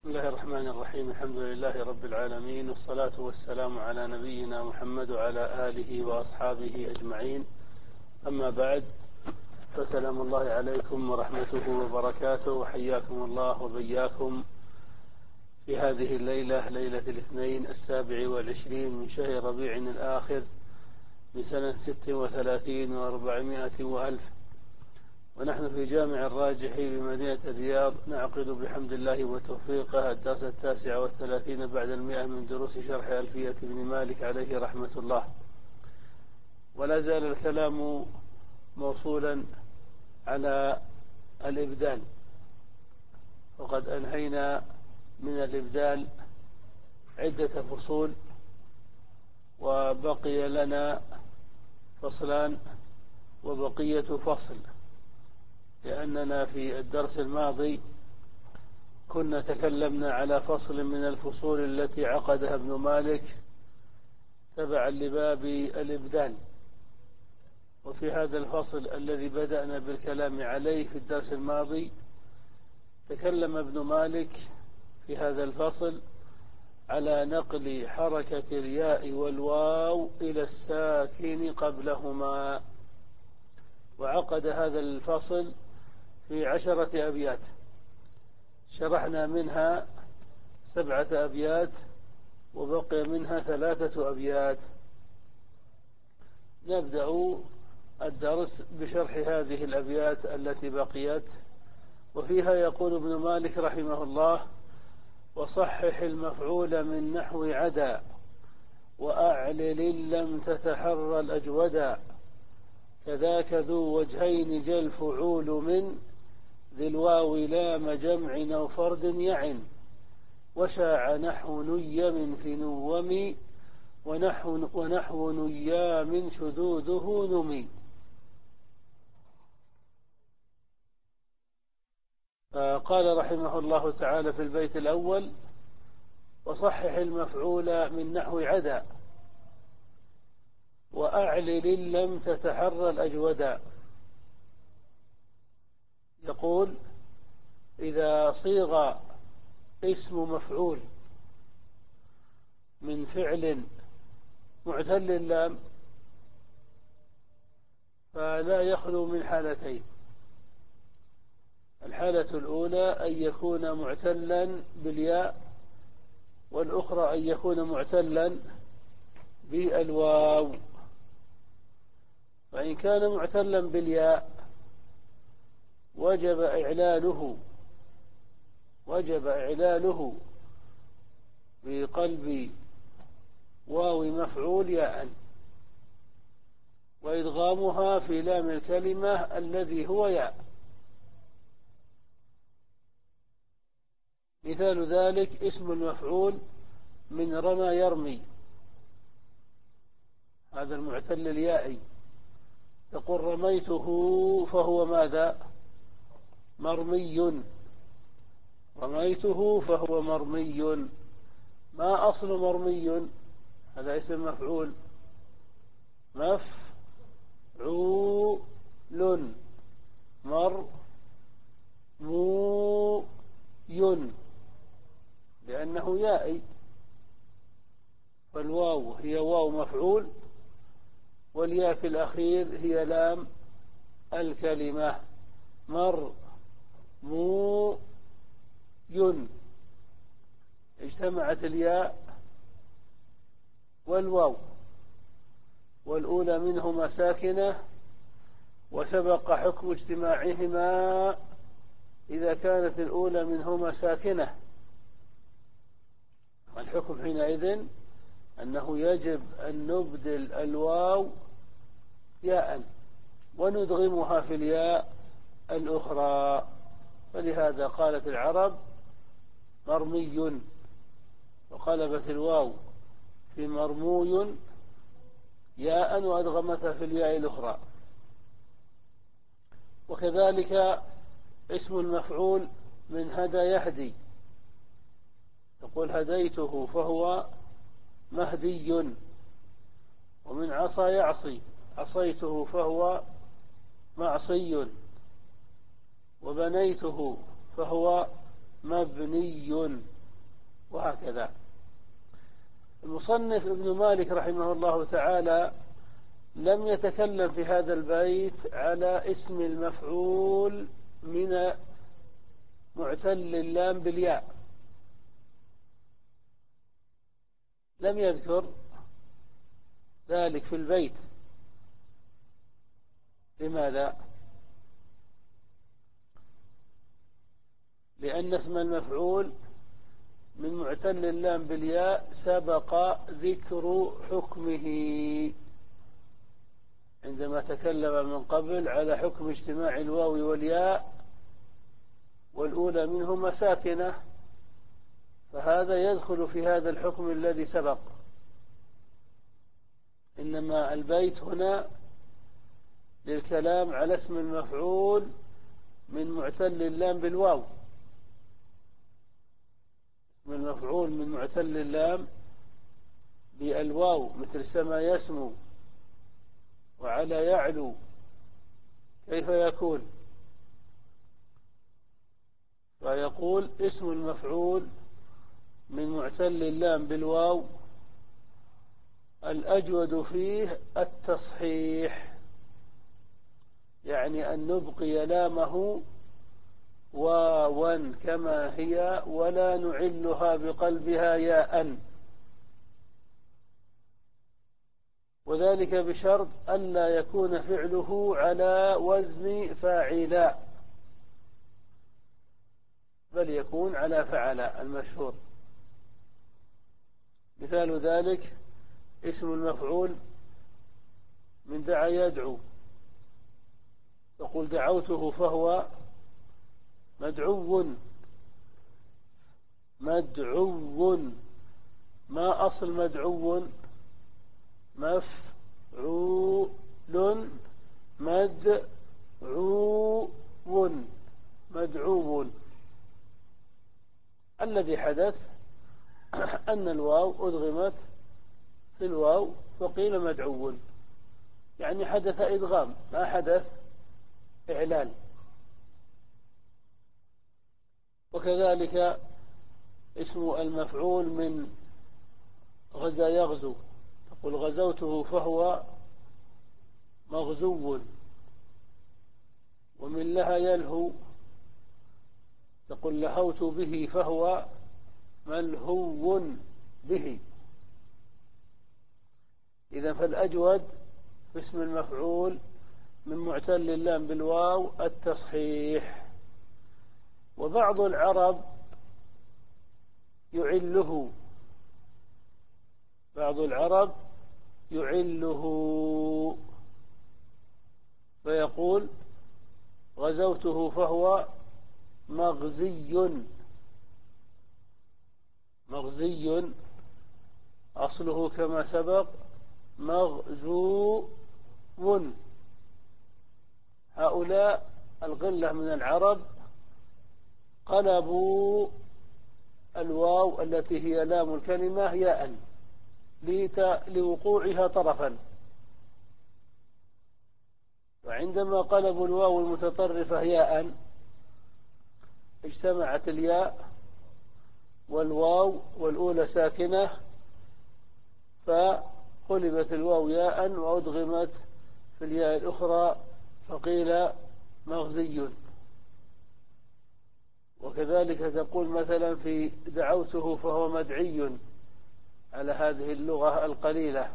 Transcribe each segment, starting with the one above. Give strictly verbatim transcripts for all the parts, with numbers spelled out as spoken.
بسم الله الرحمن الرحيم. الحمد لله رب العالمين، والصلاة والسلام على نبينا محمد وعلى آله وأصحابه أجمعين. أما بعد، فسلام الله عليكم ورحمته وبركاته، وحياكم الله وبياكم في هذه الليلة، ليلة الاثنين السابع والعشرين من شهر ربيع الآخر من سنة ست وثلاثين وأربعمائة وألف، ونحن في جامع الراجح بمدينة الرياض نعقد بحمد الله وتوفيقه الدرس التاسع والثلاثين بعد المئة من دروس شرح ألفية بن مالك عليه رحمة الله. ولا زال الكلام موصولا على الإبدال، وقد أنهينا من الإبدال عدة فصول، وبقي لنا فصلان وبقية فصل، لأننا في الدرس الماضي كنا تكلمنا على فصل من الفصول التي عقدها ابن مالك تبعا لباب الإبدال. وفي هذا الفصل الذي بدأنا بالكلام عليه في الدرس الماضي تكلم ابن مالك في هذا الفصل على نقل حركة الياء والواو إلى الساكن قبلهما، وعقد هذا الفصل في عشرة أبيات، شرحنا منها سبعة أبيات وبقي منها ثلاثة أبيات. نبدأ الدرس بشرح هذه الأبيات التي بقيت، وفيها يقول ابن مالك رحمه الله: وصحح المفعول من نحو عدا، وأعلل لم تتحرى الأجودا، كذاك ذو وجهين جل فعول من ذي الواو لام جمع أو فرد يعن، وشاع نحو نيم في نوم، ونحو, ونحو نيام شذوذه نمي. قال رحمه الله تعالى في البيت الأول: وصحح المفعول من نحو عدا، وأعلل لم تتحرى الأجودا. يقول: إذا صيغ اسم مفعول من فعل معتل اللام فلا يخلو من حالتين. الحالة الأولى أن يكون معتلا بالياء، والأخرى أن يكون معتلا بالواو. فإن كان معتلا بالياء وجب إعلاله وجب إعلاله بقلب واو مفعول ياء، وإدغامها في لام الكلمة الذي هو ياء. مثال ذلك اسم المفعول من رمى يرمي، هذا المعتل اليائي، تقول رميته فهو ماذا؟ مرمي. رميته فهو مرمي. ما أصل مرمي؟ هذا اسم مفعول مفعول مرموي، لأنه يائي، فالواو هي واو مفعول، والياء في الأخير هي لام الكلمة. مرموي، اجتمعت الياء والواو، والأولى منهما ساكنة، وسبق حكم اجتماعهما إذا كانت الأولى منهما ساكنة. الحكم حينئذ أنه يجب أن نبدل الواو ياء وندغمها في الياء الأخرى، فلهذا قالت العرب مرمي، وقلبت الواو في مرموي ياء وأدغمتها في الياء الأخرى. وكذلك اسم المفعول من هدى يهدي، تقول هديته فهو مهدي. ومن عصى يعصي، عصيته فهو معصي. وبنيته فهو مبني، وهكذا. المصنف ابن مالك رحمه الله تعالى لم يتكلم في هذا البيت على اسم المفعول من معتل اللام بالياء، لم يذكر ذلك في البيت. لماذا؟ لأن اسم المفعول من معتل اللام بالياء سبق ذكر حكمه عندما تكلم من قبل على حكم اجتماع الواو والياء، والأولى منهما ساكنة، فهذا يدخل في هذا الحكم الذي سبق. إنما البيت هنا للكلام على اسم المفعول من معتل اللام بالواو. اسم المفعول من معتل اللام بالواو مثل سما يسمو وعلى يعلو، كيف يكون؟ فيقول اسم المفعول من معتل اللام بالواو الأجود فيه التصحيح، يعني أن نبقي لامه واوا كما هي ولا نعلها بقلبها ياء، وذلك بشرط ألا يكون فعله على وزن فاعلا، بل يكون على فعل المشهور. مثال ذلك اسم المفعول من دعا يدعو، تقول دعوته فهو مدعو. مدعو ما أصل مدعو؟ مفعول مدعو مدعو. الذي حدث أن الواو أدغمت في الواو فقيل مدعو، يعني حدث إدغام ما حدث إعلان. وكذلك اسم المفعول من غزا يغزو، تقول غزوته فهو مغزو. ومن لها يلهو، تقول لهوت به فهو ملهو به. إذا فالأجود في اسم المفعول من معتل اللام بالواو التصحيح. وبعض العرب يعله، بعض العرب يعله فيقول غزوته فهو مغزي. مغزي أصله كما سبق مغزو. هؤلاء القلة من العرب قلبوا الواو التي هي لام الكلمة ياء لوقوعها طرفا، وعندما قلبوا الواو المتطرفة ياء اجتمعت الياء والواو والأولى ساكنة، فقلبت الواو ياء وأدغمت في الياء الأخرى فقيل مغزي. وكذلك تقول مثلا في دعوته فهو مدعي على هذه اللغة القليلة.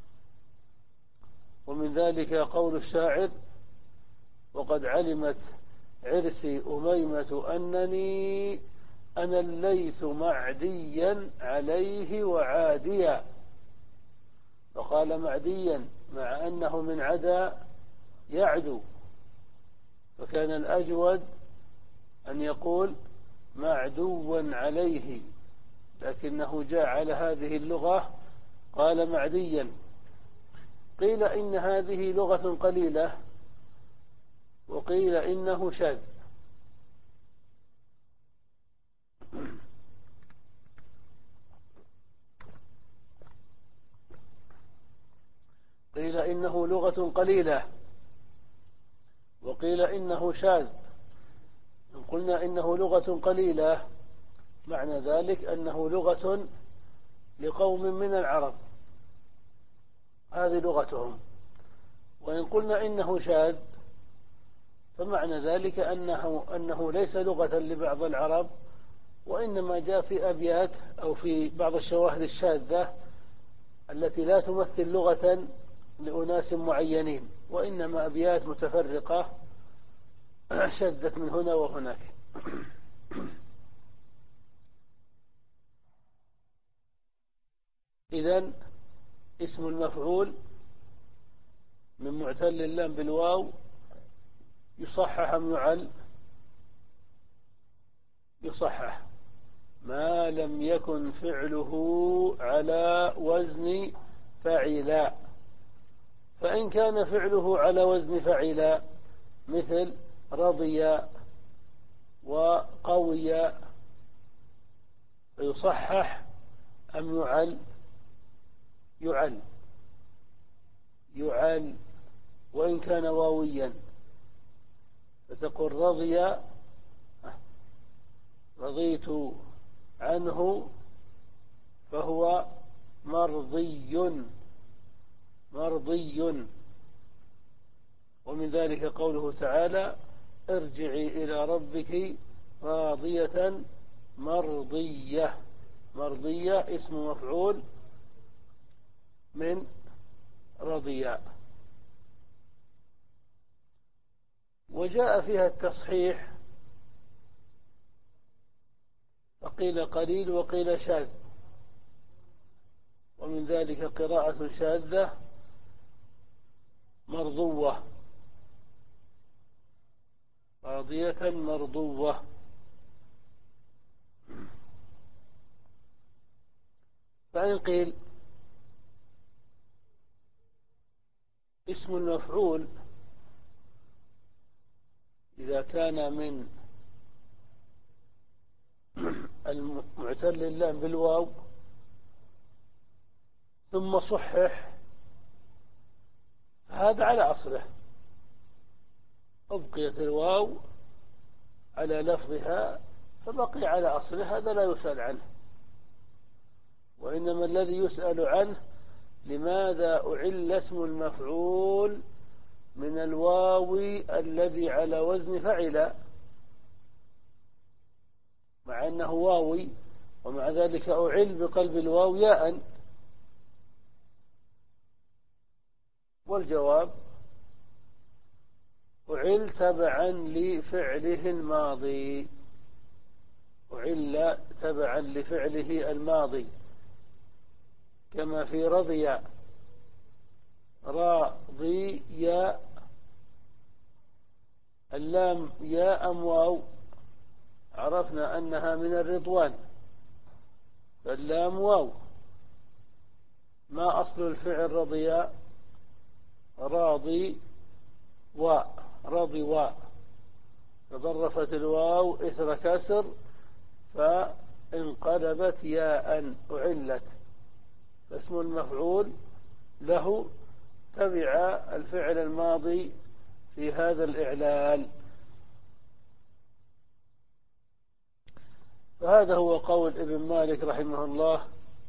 ومن ذلك قول الشاعر وقد علمت عرسي أميمة أنني أنا الليث معديا عليه وعاديا، فقال معديا مع أنه من عدا يعدو، فكان الأجود أن يقول معدوا عليه، لكنه جاء على هذه اللغة قال معديا. قيل إن هذه لغة قليلة، وقيل إنه شاذ. قيل إنه لغة قليلة، وقيل إنه شاذ. قلنا إنه لغة قليلة، معنى ذلك أنه لغة لقوم من العرب، هذه لغتهم. وإن قلنا إنه شاذ فمعنى ذلك أنه, أنه ليس لغة لبعض العرب، وإنما جاء في أبيات أو في بعض الشواهد الشاذة التي لا تمثل لغة لأناس معينين، وإنما أبيات متفرقة شذت من هنا وهناك. إذن اسم المفعول من معتل اللام بالواو يصحح أم يعل؟ يصحح ما لم يكن فعله على وزن فعلا. فإن كان فعله على وزن فعلا مثل رضي وقوي فيصحح أم يعل؟ يعل يعل وإن كان واويا، فتقول رضي رضيت عنه فهو مرضي مرضي. ومن ذلك قوله تعالى ارجعي إلى ربك راضية مرضية. مرضية اسم مفعول من رضيا. وجاء فيها التصحيح فقيل قليل وقيل شاذ، ومن ذلك قراءة شاذة مرضوة، راضية مرضوة. فإن قيل اسم المفعول إذا كان من المعتل اللام بالواو ثم صحح هذا على أصله، أبقيت الواو على لفظها فبقي على أصله، هذا لا يسأل عنه. وإنما الذي يسأل عنه لماذا أعل اسم المفعول من الواو الذي على وزن فعل، مع أنه واوي ومع ذلك أعل بقلب الواو ياء. والجواب أعل تبعا لفعله الماضي، أعل تبعا لفعله الماضي، كما في رضي راضي يا اللام يا أم واو، عرفنا أنها من الرضوان فاللام واو. ما أصل الفعل رضي؟ راضي و رضي و، تضرفت الواو إثر كسر فانقلبت ياء أعلت، فاسم المفعول له تبع الفعل الماضي في هذا الإعلال. فهذا هو قول ابن مالك رحمه الله: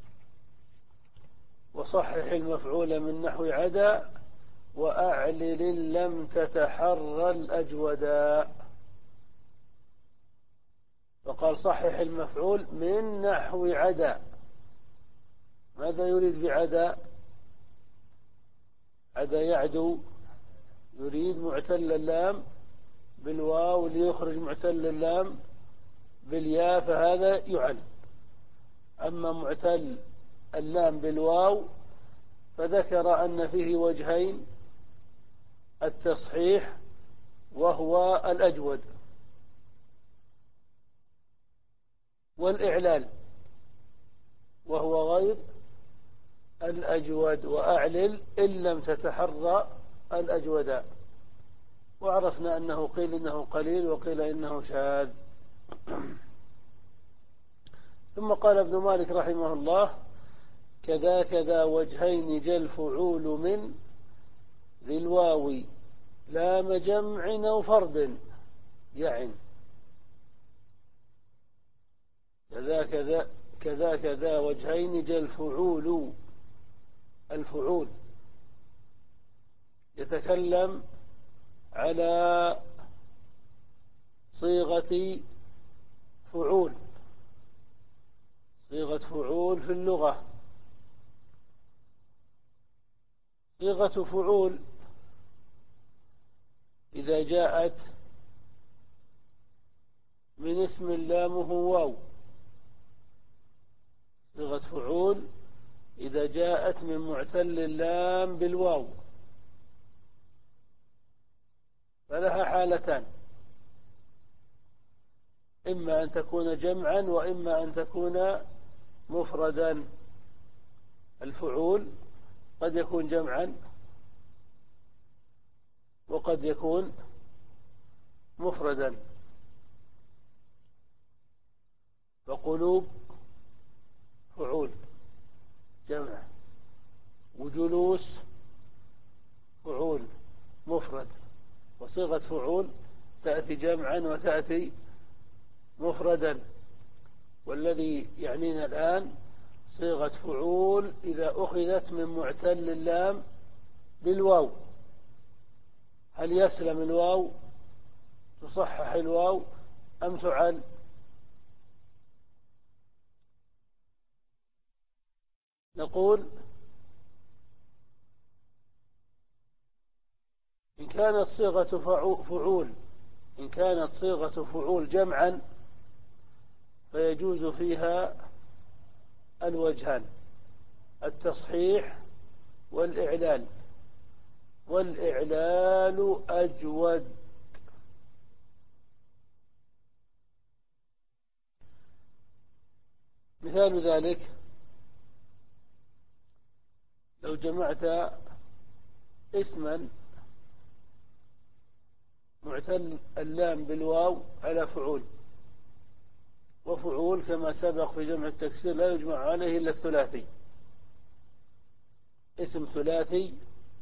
وصحح المفعول من نحو عدا وأعلل لم تتحرى الأجودا. فقال صحح المفعول من نحو عدا. ماذا يريد بعدا؟ عدا يعدو، يريد معتل اللام بالواو ليخرج معتل اللام بالياء، فهذا يعل. أما معتل اللام بالواو فذكر أن فيه وجهين: التصحيح وهو الأجود، والإعلال وهو غير الأجود. وأعلل إن لم تتحرى الأجودا. وعرفنا أنه قيل إنه قليل وقيل إنه شاذ. ثم قال ابن مالك رحمه الله: كذا كذا وجهين جل فعول من ذي الواو لام جمع أو فرد يعن. كذاك ذا كذاك ذا وجهين جاء الفعول. الفعول يتكلم على صيغة فعول، صيغة فعول في اللغة. صيغة فعول إذا جاءت من اسم لامه واو، صيغة فعول إذا جاءت من معتل اللام بالواو فلها حالتان: إما أن تكون جمعا وإما أن تكون مفردا. الفعول قد يكون جمعا وقد يكون مفردا. فقلوب فعول جمع، وجلوس فعول مفرد. وصيغة فعول تأتي جمعا وتأتي مفردا، والذي يعنينا الآن صيغة فعول إذا أخذت من معتل اللام بالواو. هل يسلم الواو، تصحح الواو أم تعل؟ نقول إن كانت صيغة فعول إن كانت صيغة فعول جمعا فيجوز فيها الوجهان: التصحيح والإعلال. والإعلال أجود. مثال ذلك لو جمعت اسما معتل اللام بالواو على فعول، وفعول كما سبق في جمع التكسير لا يجمع عليه إلا الثلاثي، اسم ثلاثي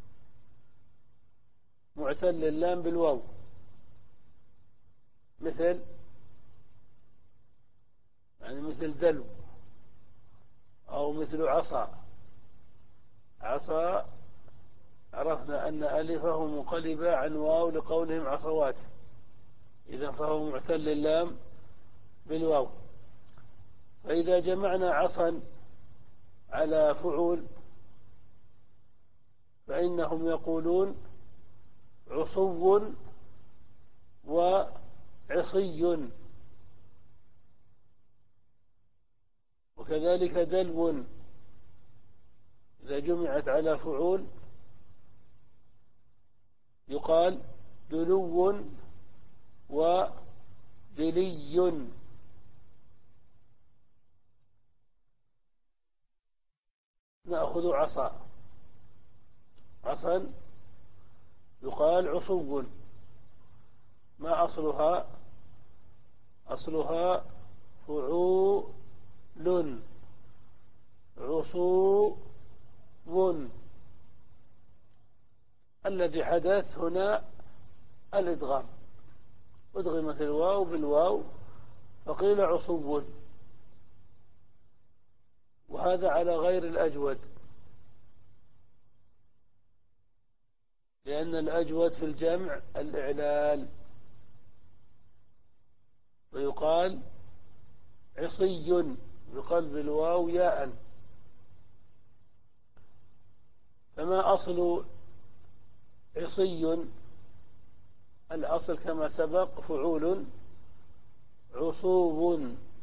معتل اللام بالواو، مثل يعني مثل دلو، أو مثل عصا. عصا عرفنا أن ألفه منقلبة عن واو لقولهم عصوات، إذا فهو معتل اللام بالواو. فإذا جمعنا عصا على فعول فإنهم يقولون عصو وعصي، وكذلك دلو إذا جمعت على فعول يقال دلو ودلي. نأخذ عصا، عصا يقال عصو. ما أصلها؟ أصلها فعول عصو. الذي حدث هنا الإدغام، أدغمت الواو بالواو فقيل عصو، وهذا على غير الأجود، لأن الأجود في الجمع الإعلال، ويقال عصي بقلب الواو ياء. فما أصل عصي؟ الأصل كما سبق فعول عصوب،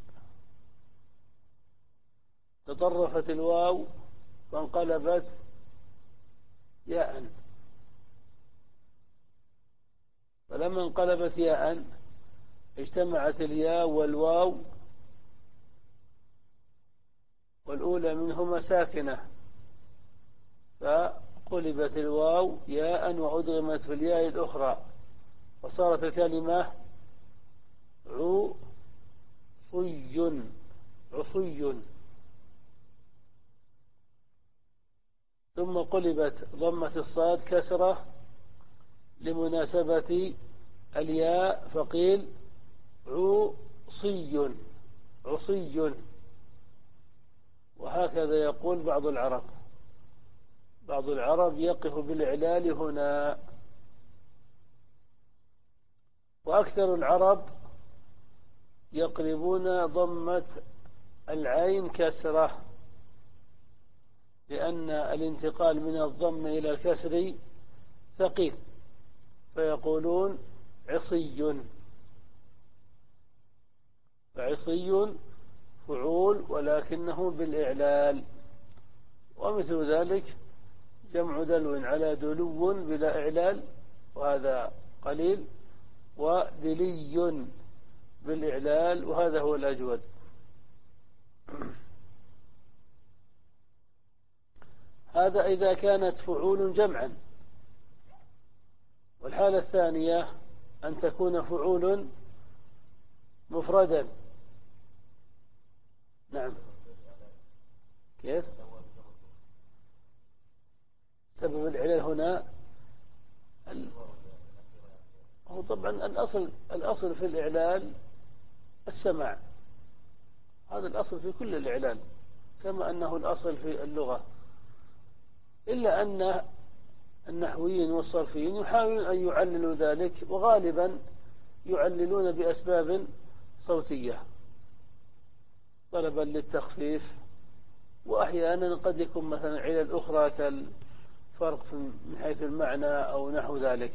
تطرفت الواو فانقلبت ياء، فلما انقلبت ياء اجتمعت الياء والواو، والأولى منهما ساكنة فقلبت الواو ياء وأدغمت في الياء الأخرى وصارت الكلمة عصي عصي. ثم قلبت ضمة الصاد كسرة لمناسبة الياء فقيل عصي. عصي، وهكذا يقول بعض العرب. بعض العرب يقف بالإعلال هنا، وأكثر العرب يقلبون ضمة العين كسرة، لأن الانتقال من الضم إلى الكسر ثقيل، فيقولون عصي. فعصي فعول ولكنه بالإعلال. ومثل ذلك جمع دلو على دلو بلا إعلال، وهذا قليل، ودلي بالإعلال، وهذا هو الأجود. هذا إذا كانت فعول جمعا. والحالة الثانية أن تكون فعول مفردا. نعم. كيف؟ سبب العلل هنا هو طبعا الأصل الأصل في الإعلال السماع، هذا الأصل في كل الإعلال، كما أنه الأصل في اللغة، إلا أن النحويين والصرفيين يحاولون أن يعللوا ذلك، وغالبا يعللون بأسباب صوتية طلبا للتخفيف، وأحيانا قد يكون مثلا علل أخرى كالفرق من حيث المعنى أو نحو ذلك.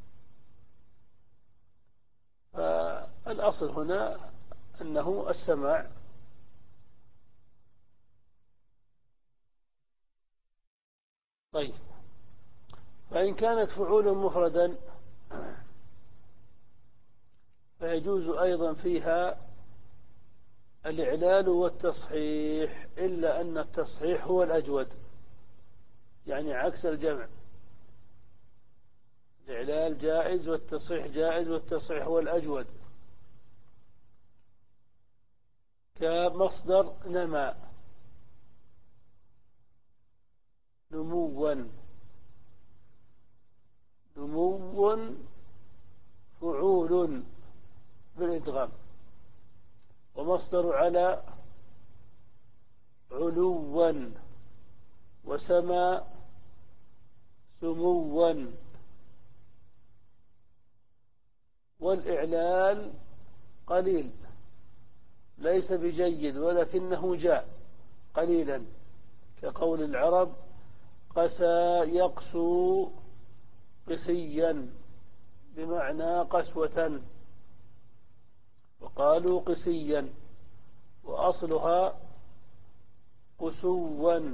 فالأصل هنا أنه السماع. طيب، فإن كانت فعول مفردا فيجوز أيضا فيها الإعلال والتصحيح، إلا أن التصحيح هو الأجود، يعني عكس الجمع. الإعلال جائز والتصحيح جائز، والتصحيح هو الأجود. كمصدر نما، نموا، نمو فعول بالإدغام. ومصدر على علوا، وسما سموا. والإعلال قليل ليس بجيد ولكنه جاء قليلا، كقول العرب قسى يقسو قسيا، بمعنى قسوة، وقالوا قسيا، وأصلها قسوا،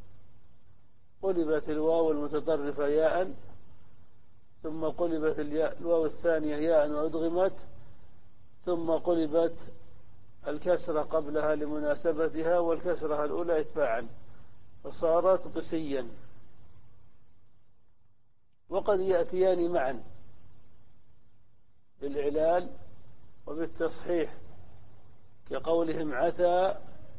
قلبت الواو المتطرفة ياء، ثم قلبت الياء الواو الثانية ياء وأدغمت، ثم قلبت الكسرة قبلها لمناسبتها، والكسرة الأولى اتباعا، فصارت قسيا. وقد يأتيان معا بالإعلال وبالتصحيح، كقولهم عتى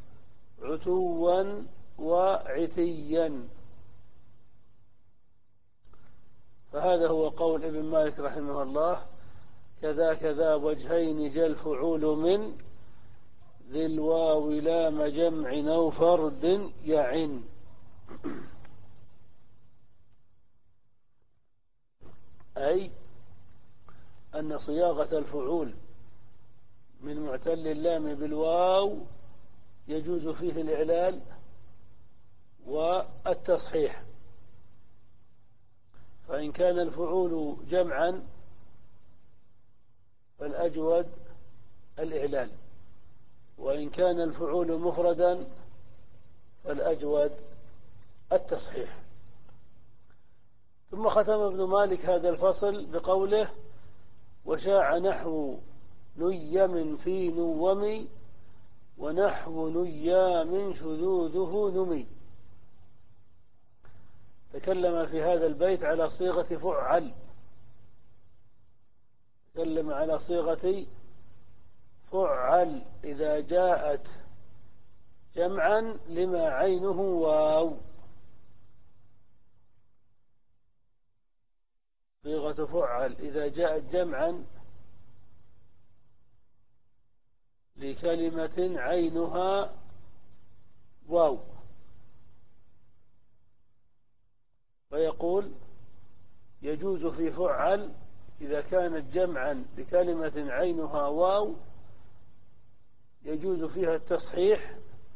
عتوا وعتيا. فهذا هو قول ابن مالك رحمه الله: كذا كذا وجهين جل فعول من ذي الواو لام جمع أو فرد يعن. أي أن صياغة الفعول من معتل اللام بالواو يجوز فيه الإعلال والتصحيح. فإن كان الفعول جمعا فالأجود الإعلال، وإن كان الفعول مفردا فالأجود التصحيح. ثم ختم ابن مالك هذا الفصل بقوله: وشاع نحو نيم في نوم، ونحو نيام شذوذه نمي. تكلم في هذا البيت على صيغة فعل، تكلم على صيغة فعل إذا جاءت جمعا لما عينه واو. صيغة فعل إذا جاءت جمعا لكلمة عينها واو، فيقول يجوز في فعل إذا كانت جمعا لكلمة عينها واو يجوز فيها التصحيح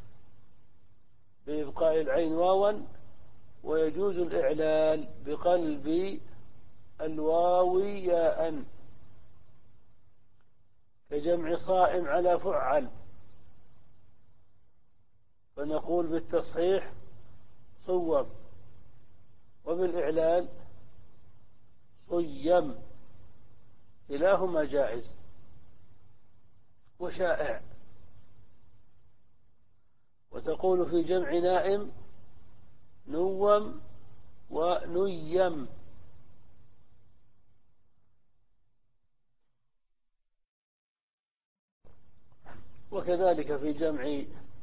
بإبقاء العين واوا، ويجوز الإعلال بقلب الواو ياء، كجمع صائم على فعل، فنقول بالتصحيح صوم، وبالإعلال صيم، كلاهما جائز وشائع. وتقول في جمع نائم نوم ونيم. وكذلك في جمع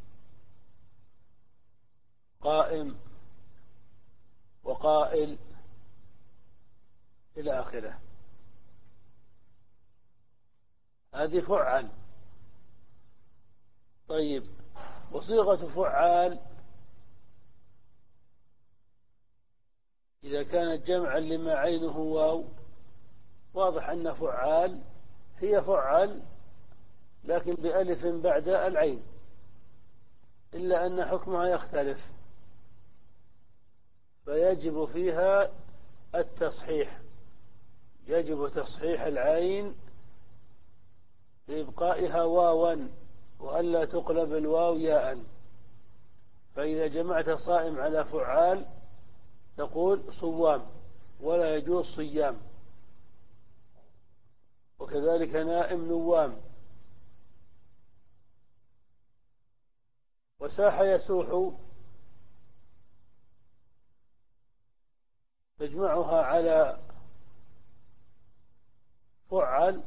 قائم وقائل إلى آخره. هذه فعل. طيب، وصيغة فعال إذا كانت جمعا لما عينه واو، واضح أن فعال هي فعل لكن بألف بعد العين، إلا أن حكمها يختلف، فيجب فيها التصحيح، يجب تصحيح العين بإبقائها واوا وألا تقلب الواو ياء. فإذا جمعت صائم على فعال تقول صوام ولا يجوز صيام، وكذلك نائم نوام. وساح يسوح تجمعها على فعل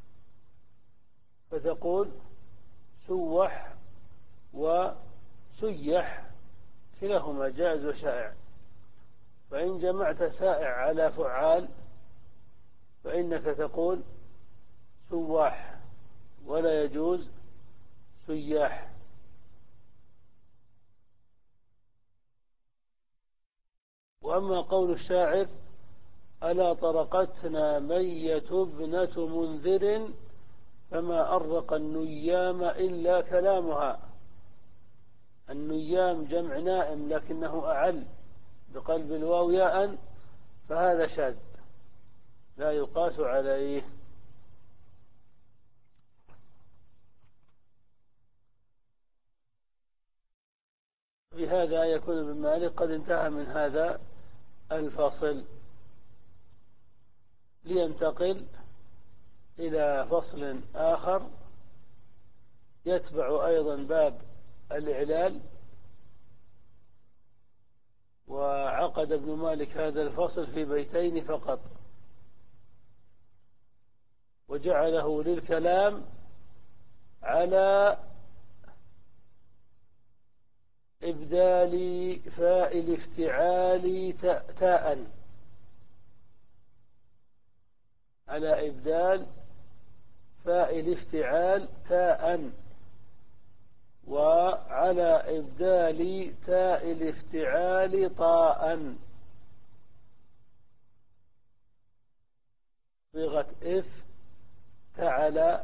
فتقول سوح وسيح، كلاهما جائز وشائع. فإن جمعت سائع على فعال فإنك تقول سواح ولا يجوز سياح. وأما قول الشاعر ألا طرقتنا مية ابنة منذر فما أرق النيام إلا كلامها، النيام جمع نائم لكنه أعل بقلب الواو ياء، فهذا شاذ لا يقاس عليه. بهذا يكون ابن مالك قد انتهى من هذا الفصل، لينتقل إلى فصل آخر يتبع أيضا باب الإعلال. وعقد ابن مالك هذا الفصل في بيتين فقط، وجعله للكلام على إبدال فاء الافتعال تاء، على إبدال فاء الافتعال تاء، وعلى إبدال تاء الافتعال طاء، صيغة اف تعالى.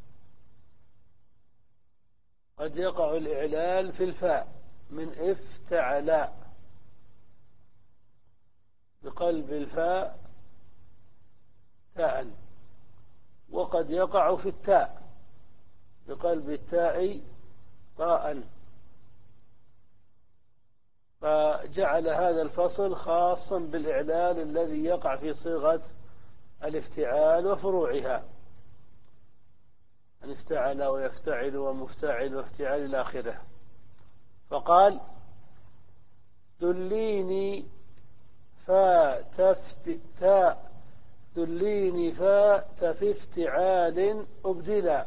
قد يقع الإعلال في الفاء من اف تعالى بقلب الفاء تاء، وقد يقع في التاء بقلب التاء طاء. فجعل هذا الفصل خاصا بالإعلال الذي يقع في صيغة الافتعال وفروعها، أن افتعل ويفتعل ومفتعل وافتعال إلى آخره. فقال دليني فتفت تاء دليني فات في افتعال أبدلا،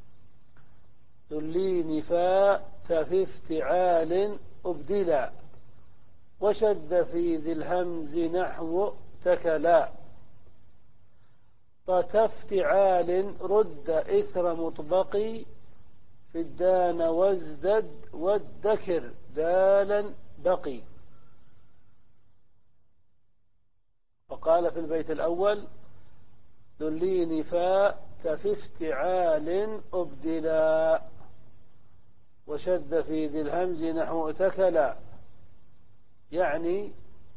دليني فات في افتعال أبدلا، وشد في ذي الهمز نحو تكلا، فتفتعال رد إثر مطبق في الدان وازدد وادكر دالا بقي. وقال في البيت الأول دليني فاء كفي افتعال أبدلا، وشذ في ذي الهمز نحو اتكلا. يعني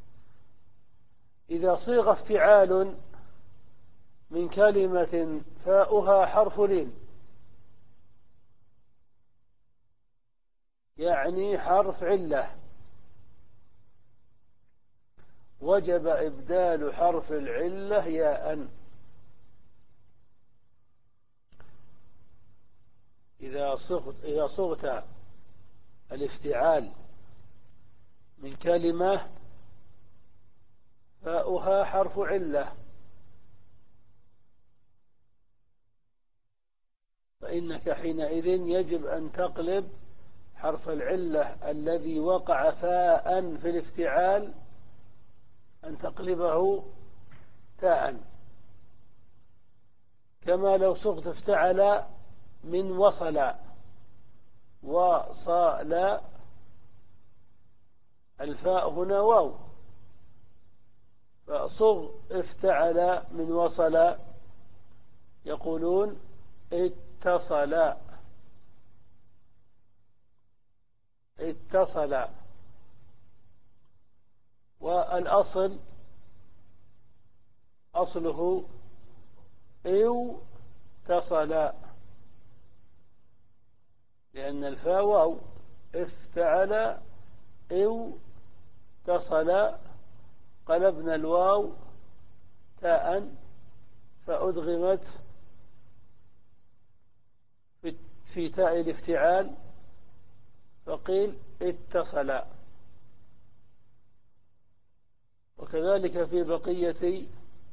إذا صيغ افتعال من كلمة فاؤها حرف لين، يعني حرف علة، وجب إبدال حرف العلة ياء. إذا صغت إذا صغت الافتعال من كلمة فاؤها حرف علة، فإنك حينئذ يجب أن تقلب حرف العلة الذي وقع فاء في الافتعال، أن تقلبه تاء، كما لو صغت افتعل من وصل. وصل الفاء هنا واو، فصغ افتعل من وصل يقولون اتصل اتصل. والأصل أصله إو تصل، لأن الفاء واو. افتعل إو تصل، قلبنا الواو تاء فأدغمت في تاء الافتعال فقيل اتصل. وكذلك في بقية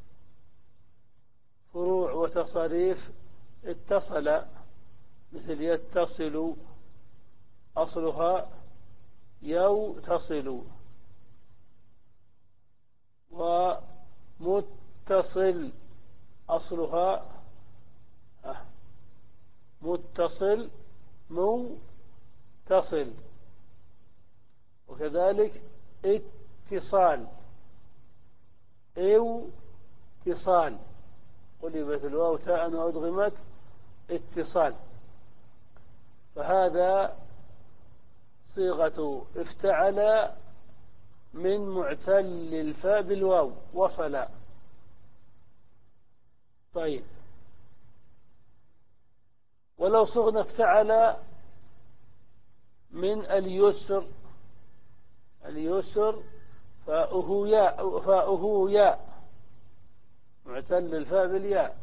فروع وتصاريف اتصل، مثل يتصل أصلها يوتصل، ومتصل أصلها متصل موتصل. وكذلك اتصال او اتصال، قلبت الواو تاء وأدغمت اتصال. فهذا صيغة افتعل من معتل الفاء بالواو وصل. طيب، ولو صغنا افتعل من اليسر، اليسر فاؤه ياء، فاؤه ياء معتل الفاء بالياء،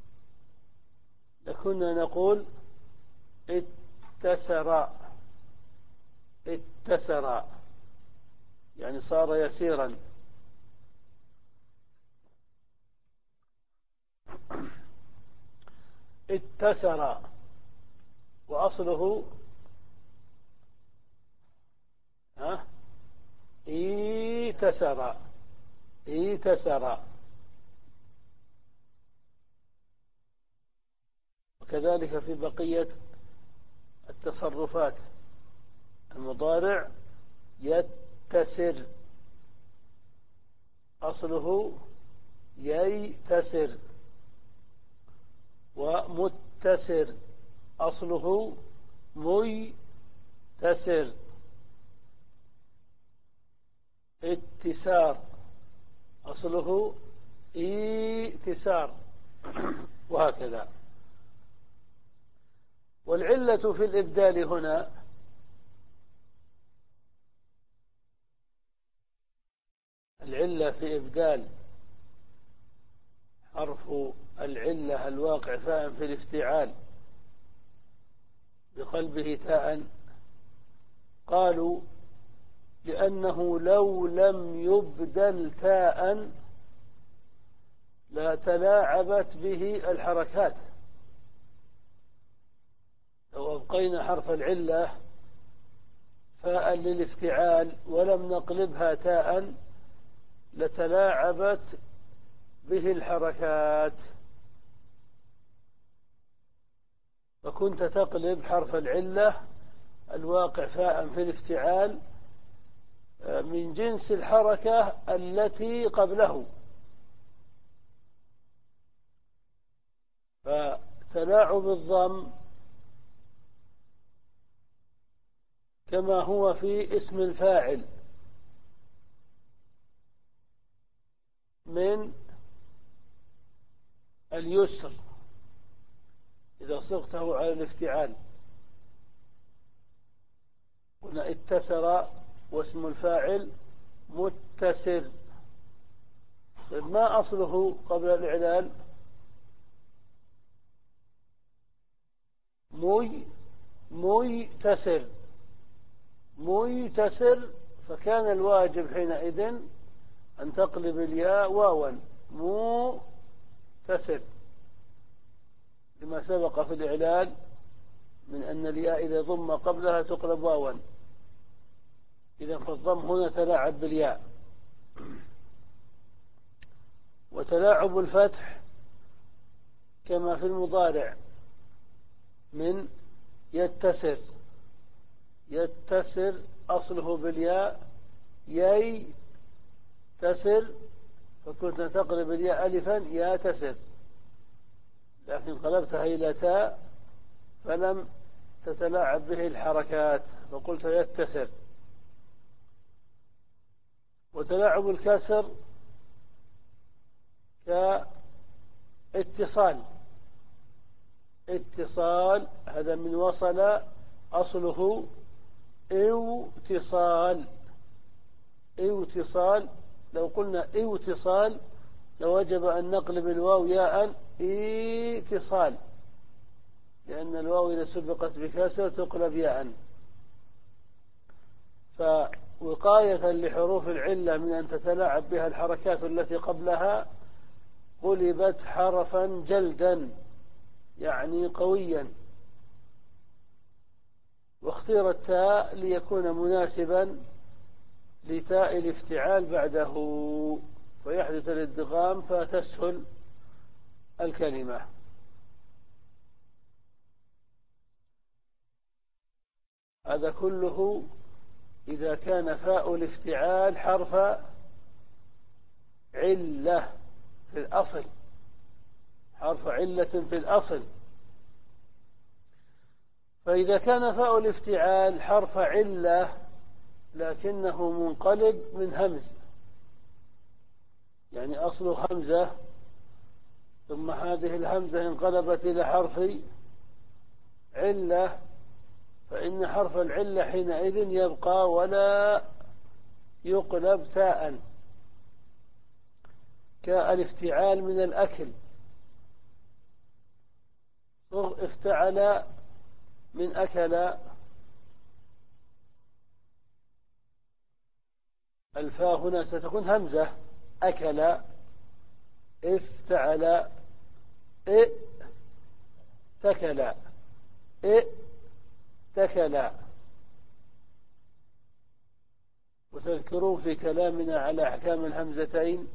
لكنا نقول اتسر اتسر، يعني صار يسيرا. اتسر، وأصله ها ايتسر ايتسر. وكذلك في بقية التصرفات المضارع يتسر، أصله ييتسر. ومتسر أصله ميتسر. اتسار أصله ايتسار، وهكذا. والعلة في الإبدال هنا العلة في إبدال حرف العلة الواقع فاء في الافتعال بقلبه تاء، قالوا لأنه لو لم يبدل تاء لا تلاعبت به الحركات. لو أبقينا حرف العلة فاء للافتعال ولم نقلبها تاء لتلاعبت به الحركات. فكنت تقلب حرف العلة الواقع فاء في الافتعال من جنس الحركة التي قبله. فتلاعب الضم كما هو في اسم الفاعل من اليسر إذا صغته على الافتعال. هنا اتسر واسم الفاعل متسر. ما أصله قبل الإعلال؟ مي ميتسر ميتسر، فكان الواجب حينئذ أن تقلب الياء واوا مو تسر، لما سبق في الإعلال من أن الياء إذا ضم قبلها تقلب واوا. إذا فالضم هنا تلاعب بالياء. وتلاعب الفتح كما في المضارع من يتسر. يتسر أصله بالياء يي تسر، فكنت تقلب الياء ألفا يا تسر، لكن قلبتها إلى تاء فلم تتلاعب به الحركات فقلت يتسر. وتلاعب الكسر كاتصال. اتصال هذا من وصل أصله اوتصال. اوتصال لو قلنا اوتصال لوجب أن نقلب الواو ياء اتصال، لأن الواو إذا سبقت بكسر تقلب ياء. فوقاية لحروف العلة من أن تتلاعب بها الحركات التي قبلها قلبت حرفا جلدا يعني قويا. واختير التاء ليكون مناسبا لتاء الافتعال بعده، فيحدث الادغام فتسهل الكلمة. هذا كله إذا كان فاء الافتعال حرف علة في الأصل، حرف علة في الأصل. فإذا كان فاء الافتعال حرف علة لكنه منقلب من همز، يعني أصله همزة ثم هذه الهمزة انقلبت إلى حرف علة، فإن حرف العلة حينئذ يبقى ولا يقلب تاء، كالافتعال من الأكل. صغ افتعل من أكل، الفاء هنا ستكون همزة. أكل افتعل إ تكل إ تكل. وتذكرون في كلامنا على أحكام الهمزتين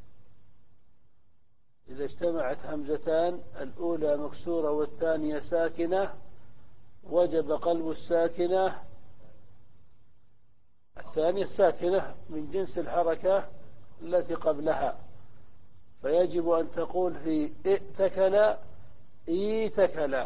إذا اجتمعت همزتان الأولى مكسورة والثانية ساكنة وجب قلب الساكنة الثانية الساكنة من جنس الحركة التي قبلها، فيجب أن تقول في ائتكل ايتكل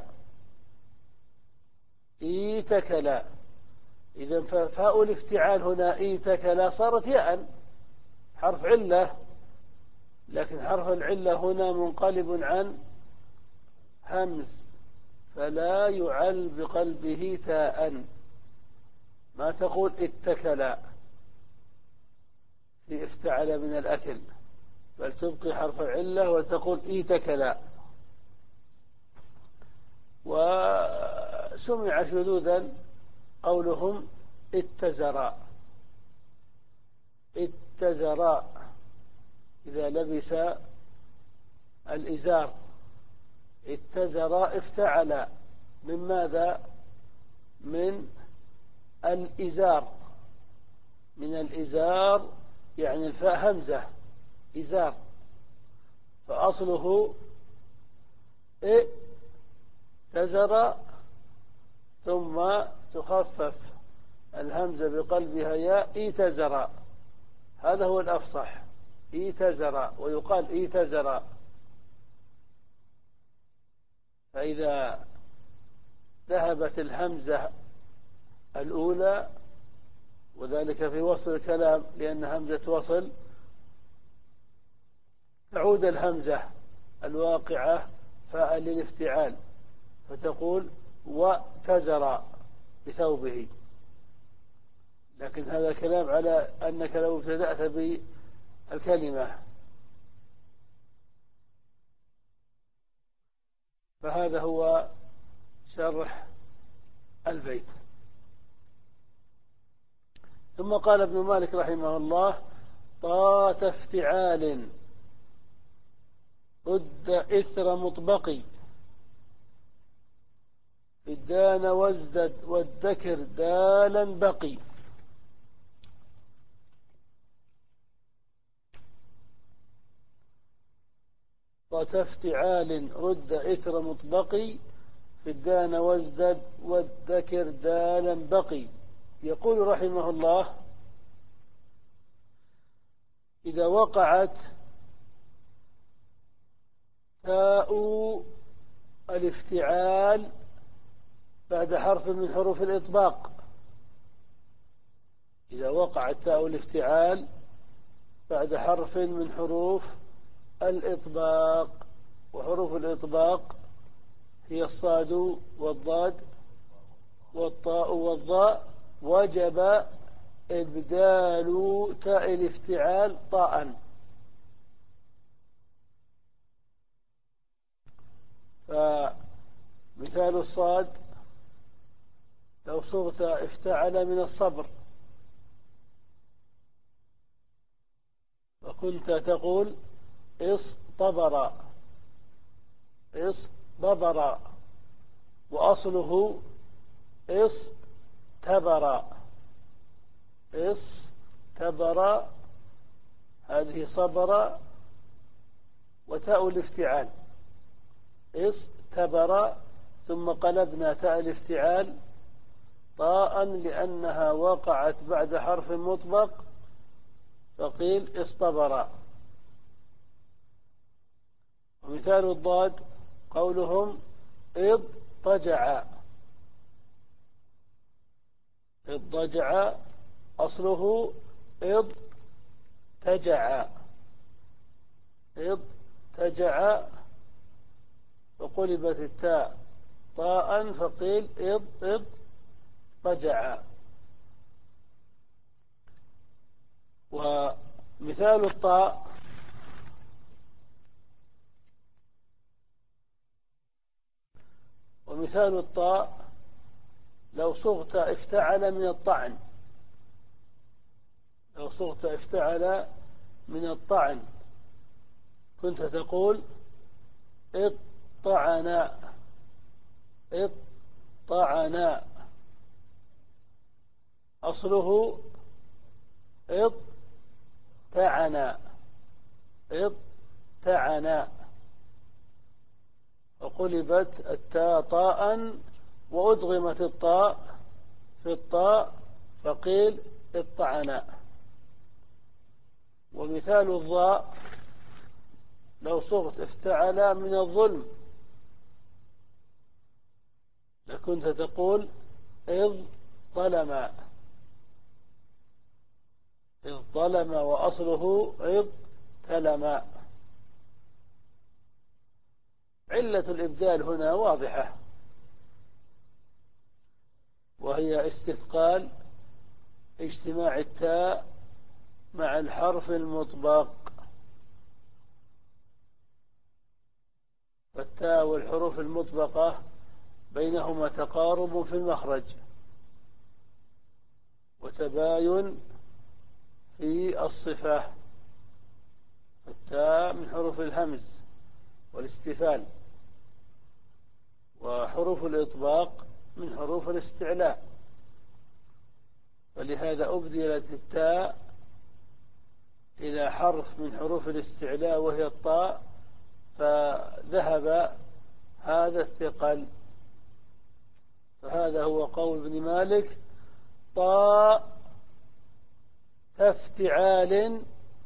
ايتكل. إذا فاء الافتعال هنا ايتكل صارت ياء حرف علة، لكن حرف العلة هنا منقلب عن همز فلا يعل بقلبه تاء. ما تقول اتكل في افتعل من الأكل، بل تبقي حرف العلة وتقول ايتكل. وسمع شذوذا قولهم اتزرا. اتزرا إذا لبس الإزار. اتزرا افتعل من ماذا؟ من الإزار. من الإزار يعني الفاء همزة إزار، فأصله إ تزر ثم تخفف الهمزة بقلبها ياء إيتزر، هذا هو الأفصح، إيتزر، ويقال إيتزر. فإذا ذهبت الهمزة الأولى، وذلك في وصل الكلام لأن همزة وصل، تعود الهمزة الواقعة فاء للافتعال، فتقول وتزر بثوبه. لكن هذا الكلام على أنك لو ابتدأت بالكلمة، فهذا هو شرح البيت. ثم قال ابن مالك رحمه الله: طات افتعال رد إثر مطبقي الدان وازدد والذكر دالا بقي. طات افتعال رد إثر مطبقي في الدان وازدد والذكر دالا بقي. يقول رحمه الله: إذا وقعت تاء الافتعال بعد حرف من حروف الإطباق، إذا وقعت تاء الافتعال بعد حرف من حروف الإطباق، وحروف الإطباق هي الصاد والضاد والطاء والضاء، وجب إبدال تاء الافتعال طاء. فمثال الصاد: لو صغت افتعل من الصبر، وكنت تقول اصطبر اصطبر، وأصله اصطبر اصطبر، هذه صبر وتاء الافتعال اصطبر، ثم قلبنا تاء الافتعال طاء لأنها وقعت بعد حرف مطبق، فقيل اصطبر. ومثال الضاد قولهم اضطجع اضطجع، أصله اضطجع اضطجع، وقلبت التاء طاء فقيل اض اضطجع. ومثال الطاء ومثال الطاء لو صغت افتعل من الطعن، لو صغت افتعل من الطعن، كنت تقول اطعنا اطعنا، أصله اطعنا اطعنا، وقلبت التاء طاء وأدغمت الطاء في الطاء فقيل اطعنا. ومثال الضاء لو صغت افتعل من الظلم، لكنت تقول إذ ظلم إذ ظلم، وأصله إذ تلم. علة الإبدال هنا واضحة، وهي استثقال اجتماع التاء مع الحرف المطبق. فالتاء والحروف المطبقة بينهما تقارب في المخرج وتباين في الصفة. التاء من حروف الهمز والاستفال، وحروف الإطباق من حروف الاستعلاء، فلهذا أبدلت التاء إلى حرف من حروف الاستعلاء وهي الطاء، فذهب هذا الثقل فهذا هو قول ابن مالك: طاء افتعال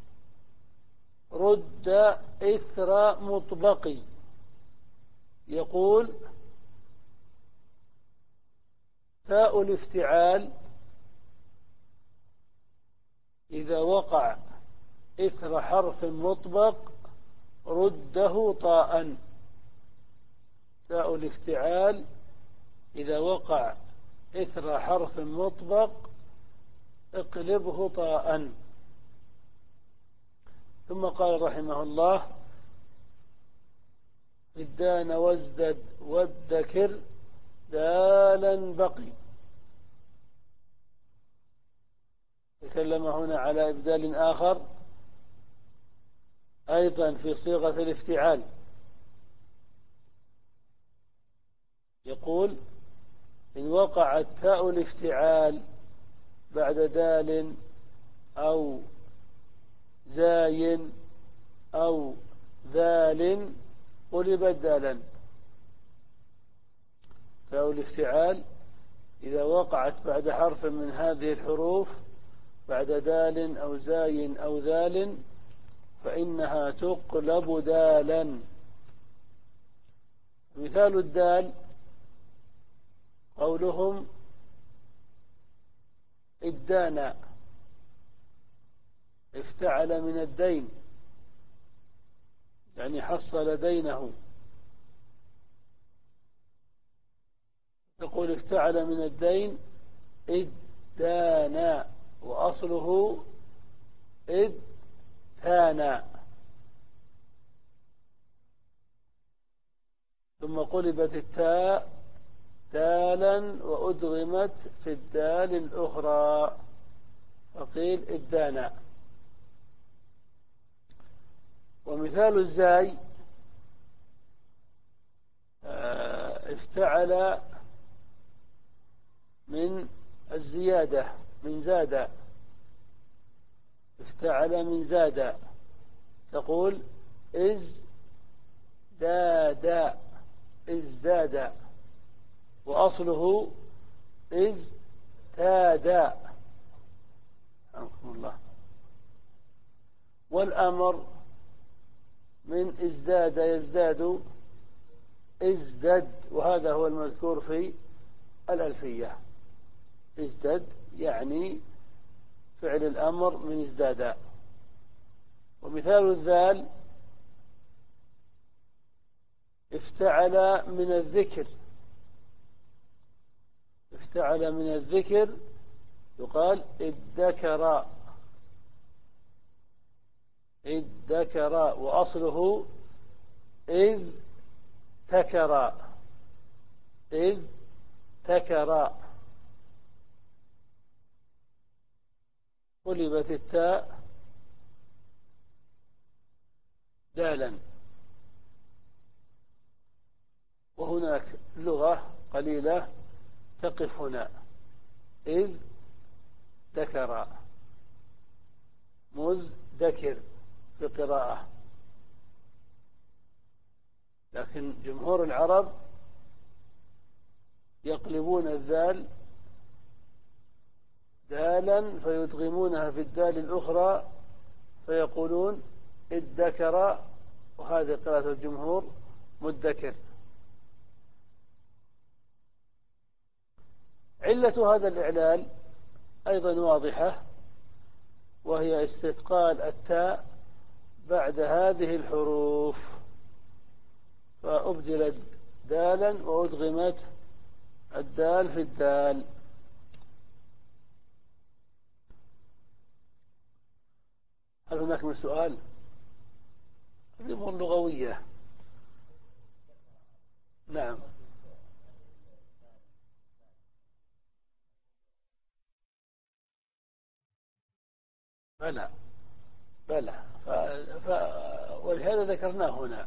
رد إثر مطبق. يقول: تاء الافتعال إذا وقع إثر حرف مطبق رده طاء. تاء الافتعال إذا وقع إثر حرف مطبق اقلبه طاء. ثم قال رحمه الله: الدان وازدد والذكر دالا بقي. تكلم هنا على إبدال آخر أيضا في صيغة الافتعال. يقول: إن وقعت تاء الافتعال بعد دال أو زاي أو ذال قلبت دالا. تاء الافتعال إذا وقعت بعد حرف من هذه الحروف بعد دال أو زاي أو ذال فإنها تقلب دالا. مثال الدال قولهم: ادانا، افتعل من الدين، يعني حصل دينه. تقول افتعل من الدين ادانا، وأصله ادتانا، ثم قلبت التاء دالا وأدغمت في الدال الأخرى فقيل ادانا. ومثال الزاي: افتعل من الزيادة من زاد، افتعل من زاد، تقول ازداد ازداد، وأصله ازداد. رحمه الله. والأمر من ازداد يزداد ازدد، وهذا هو المذكور في الألفية. ازدد يعني فعل الأمر من ازداد. ومثال الذال: افتعل من الذكر، افتعل من الذكر يقال ادكر ادكر، وأصله إذ تكر إذ تكر. قلبت التاء دالا. وهناك لغة قليلة تقف هنا: إذ ذكر، مذ ذكر في قراءة. لكن جمهور العرب يقلبون الذال دالا فيدغمونها في الدال الأخرى فيقولون ادكر، وهذه قراءة الجمهور مدكر. علة هذا الإعلال أيضا واضحة، وهي استثقال التاء بعد هذه الحروف، فأبدلت دالا وأدغمت الدال في الدال. هل هناك من سؤال؟ هذه أمور لغوية. نعم. بلى بلى ف... ف... ولهذا ذكرناه هنا.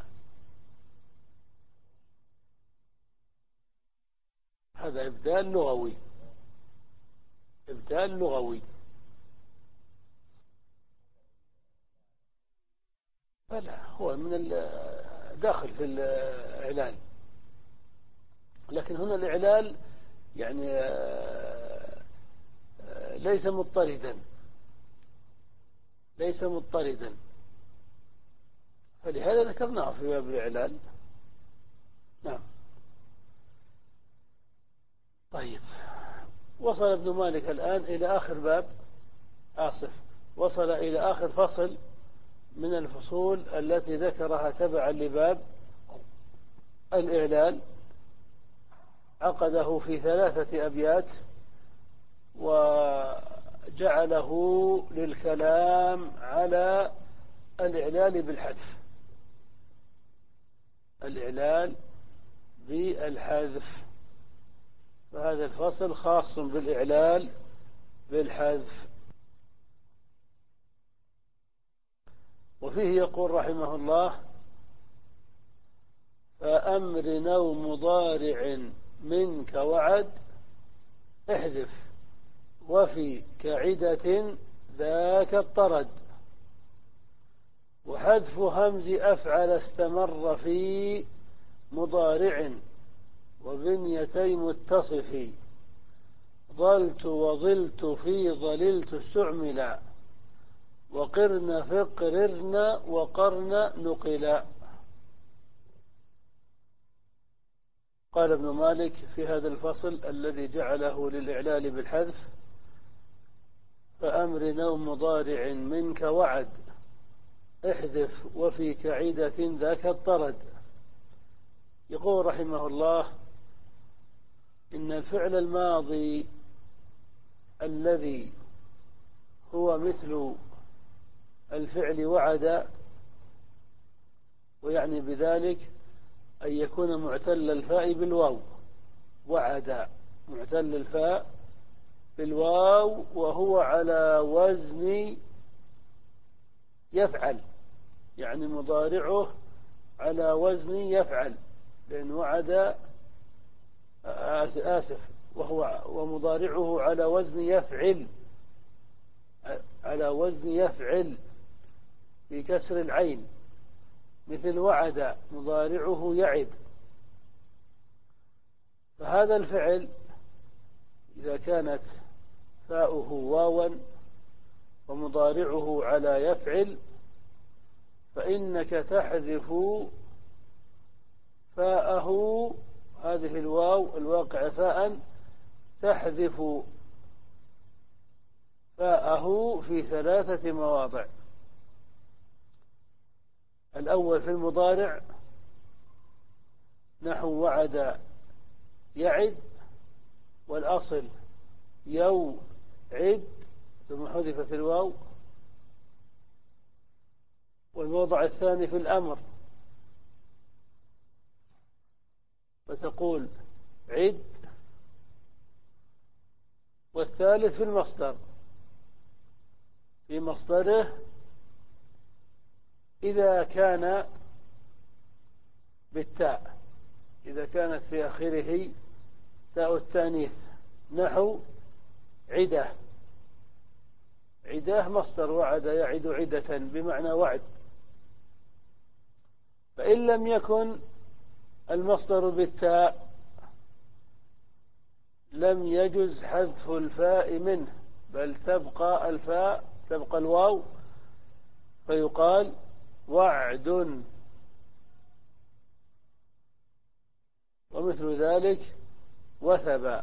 هذا إبدال لغوي، إبدال لغوي. بلى هو من داخل في الإعلال، لكن هنا الإعلال يعني ليس مضطردا ليس مضطردا فلهذا ذكرناه في باب الإعلال. نعم. طيب، وصل ابن مالك الآن إلى آخر باب، آسف، وصل إلى آخر فصل من الفصول التي ذكرها تبعا لباب الإعلال، عقده في ثلاثة أبيات وجعله للكلام على الإعلال بالحذف، الإعلال بالحذف. فهذا الفصل خاص بالإعلال بالحذف. وفيه يقول رحمه الله: فأمر أو مضارع منك وعد احذف وفي كعدة ذاك الطرد، وحذف همز أفعل استمر في مضارع وبنيتي متصف، ظلت وظلت في ظللت استعملا، وقرن فقررن وقرن نقلا. قال ابن مالك في هذا الفصل الذي جعله للإعلال بالحذف: فأمر أو مضارع منك وعد احذف وفي كعيدة ذاك الطرد. يقول رحمه الله: إن الفعل الماضي الذي هو مثل الفعل وعد، ويعني بذلك أن يكون معتل الفاء بالواو، وعد معتل الفاء بالواو وهو على وزن يفعل، يعني مضارعه على وزن يفعل، لأن وعد آسف وهو ومضارعه على وزن يفعل، على وزن يفعل بكسر العين، مثل وعد مضارعه يعد. فهذا الفعل إذا كانت فاؤه واوا ومضارعه على يفعل فإنك تحذف فاءه، هذه الواو الواقع فاء، تحذف فاءه في ثلاثة مواضع. الأول في المضارع نحو وعد يعد، والأصل يوعد ثم حذفت الواو. والموضع الثاني في الأمر فتقول عد. والثالث في المصدر، في مصدره إذا كان بالتاء، إذا كانت في آخره تاء التانيث، نحو عدة. عدة مصدر وعد يعد عدة بمعنى وعد. فإن لم يكن المصدر بالتاء لم يجز حذف الفاء منه، بل تبقى الفاء، تبقى الواو، فيقال وعد. ومثل ذلك وثب،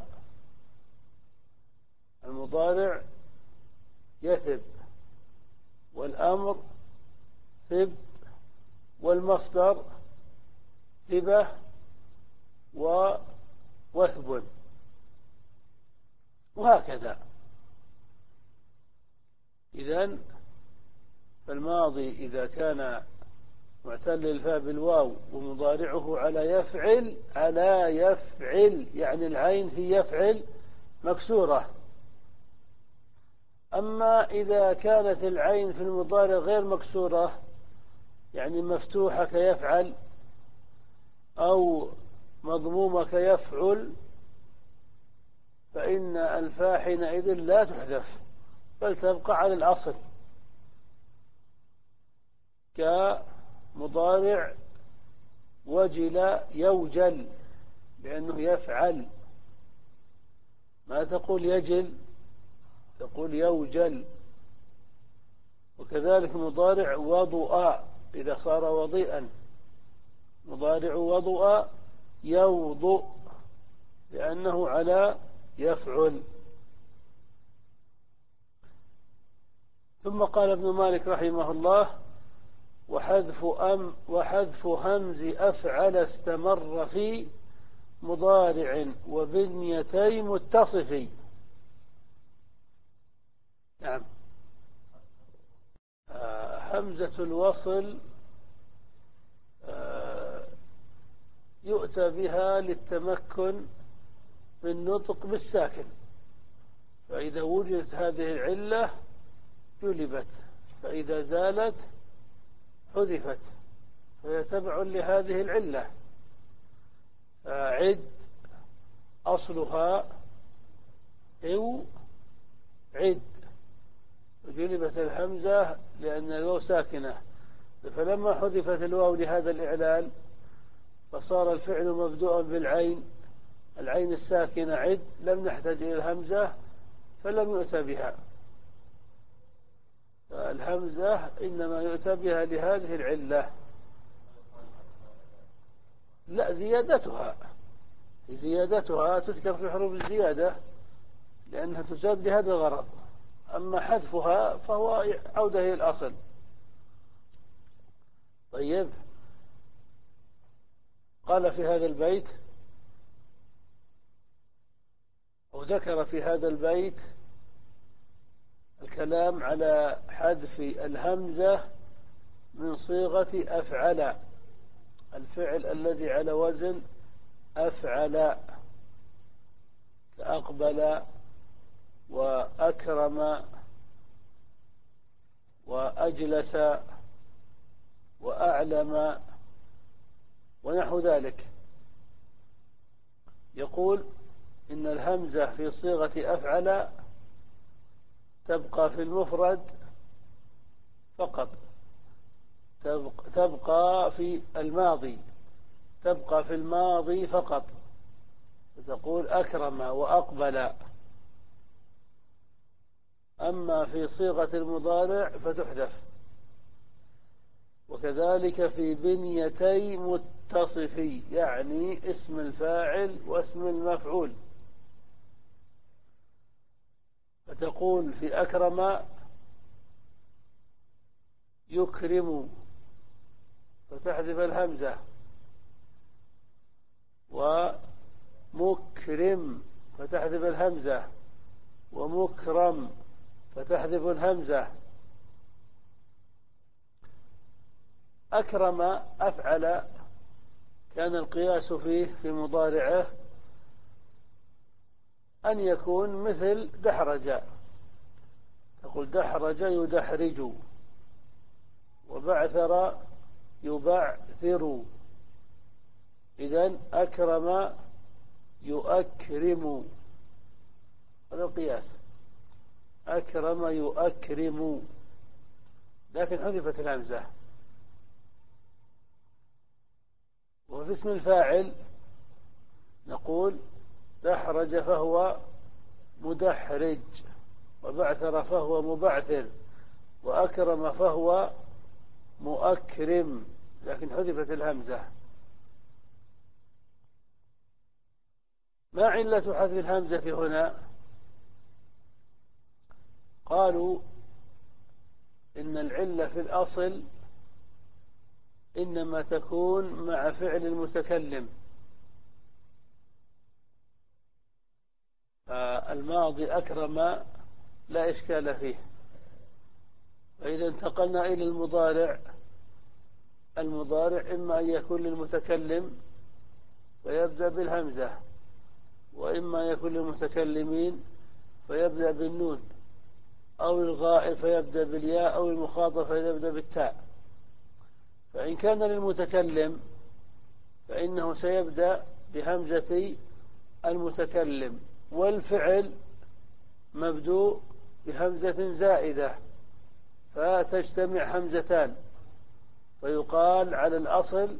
المضارع يثب، والأمر ثب، والمصدر ثبة ووثب، وهكذا. إذن فالماضي إذا كان معتل الفاء بالواو ومضارعه على يفعل، على يفعل يعني العين في يفعل مكسورة. أما إذا كانت العين في المضارع غير مكسورة، يعني مفتوحة كيفعل أو مضمومة كيفعل، فإن الفاء حينئذ لا تحذف بل تبقى على الأصل، كمضارع وجل يوجل لأنه يفعل، ما تقول يجل، تقول يوجل. وكذلك مضارع وضوء إذا صار وضيئا، مضارع وضوء يوضؤ لأنه على يفعل. ثم قال ابن مالك رحمه الله: وحذف أم وحذف همز أفعل استمر في مضارع وبنيتي متصف. نعم. آه همزة الوصل آه يؤتى بها للتمكن من نطق بالساكن، فإذا وجدت هذه العلة جلبت، فإذا زالت حذفت، فهي تبع لهذه العلة. عد أصلها أو عد، وجلبت الهمزة لأن الواو ساكنة، فلما حذفت الواو لهذا الإعلال فصار الفعل مبدوءا بالعين، العين الساكنة عد، لم نحتاج إلى الهمزة فلم يؤتى بها. الهمزة إنما يؤتى بها لهذه العلة. لا، زيادتها زيادتها تذكر في حروف الزيادة لأنها تزاد لهذا الغرض، أما حذفها فهو عودة إلى الأصل. طيب، قال في هذا البيت أو ذكر في هذا البيت الكلام على حذف الهمزة من صيغة أفعل، الفعل الذي على وزن أفعل، كأقبل وأكرم وأجلس وأعلم ونحو ذلك. يقول إن الهمزة في صيغة أفعل تبقى في المفرد فقط، تبقى في الماضي، تبقى في الماضي فقط، فتقول أكرم وأقبل. أما في صيغة المضارع فتحذف. وكذلك في بنيتي متصفي، يعني اسم الفاعل واسم المفعول، فتقول في أكرم يكرم فتحذف الهمزة، ومكرم فتحذف الهمزة، ومكرم فتحذف الهمزة. أكرم أفعل كان القياس فيه في مضارعه أن يكون مثل دحرج، تقول دحرج يدحرج، وبعثر يبعثر. إذن أكرم يؤكرم، هذا القياس، أكرم يؤكرم، لكن حذفت الهمزة. وفي اسم الفاعل نقول دحرج فهو مدحرج، وبعثر فهو مبعثر، وأكرم فهو مؤكرم، لكن حذفت الهمزة. ما علة حذف الهمزة هنا؟ قالوا إن العلة في الأصل إنما تكون مع فعل المتكلم، الماضي أكرم لا إشكال فيه. فإذا انتقلنا إلى المضارع، المضارع إما أن يكون للمتكلم فيبدأ بالهمزة، وإما يكون للمتكلمين فيبدأ بالنون، أو الغائب فيبدأ بالياء، أو المخاطب فيبدأ بالتاء. فإن كان للمتكلم فإنه سيبدأ بهمزة المتكلم، والفعل مبدوء بهمزة زائدة، فتجتمع همزتان، فيقال على الأصل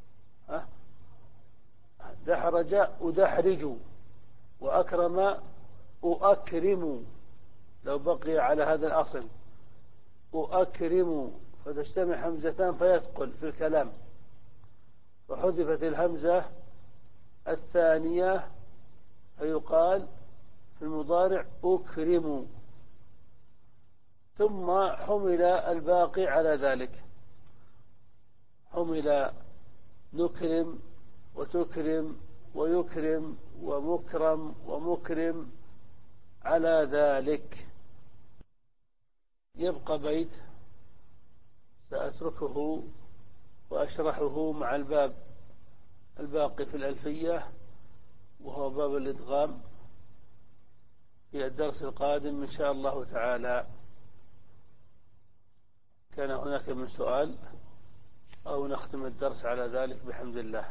دحرج أدحرج، وأكرم أؤكرم لو بقي على هذا الأصل أؤكرم فتجتمع همزتان فيثقل في الكلام، فحذفت الهمزة الثانية فيقال في المضارع أكرم، ثم حمل الباقي على ذلك، حمل نكرم وتكرم ويكرم ومكرم ومكرم على ذلك. يبقى بيت سأتركه وأشرحه مع الباب الباقي في الألفية وهو باب الإدغام في الدرس القادم إن شاء الله تعالى. كان هناك من سؤال أو نختم الدرس على ذلك بحمد الله.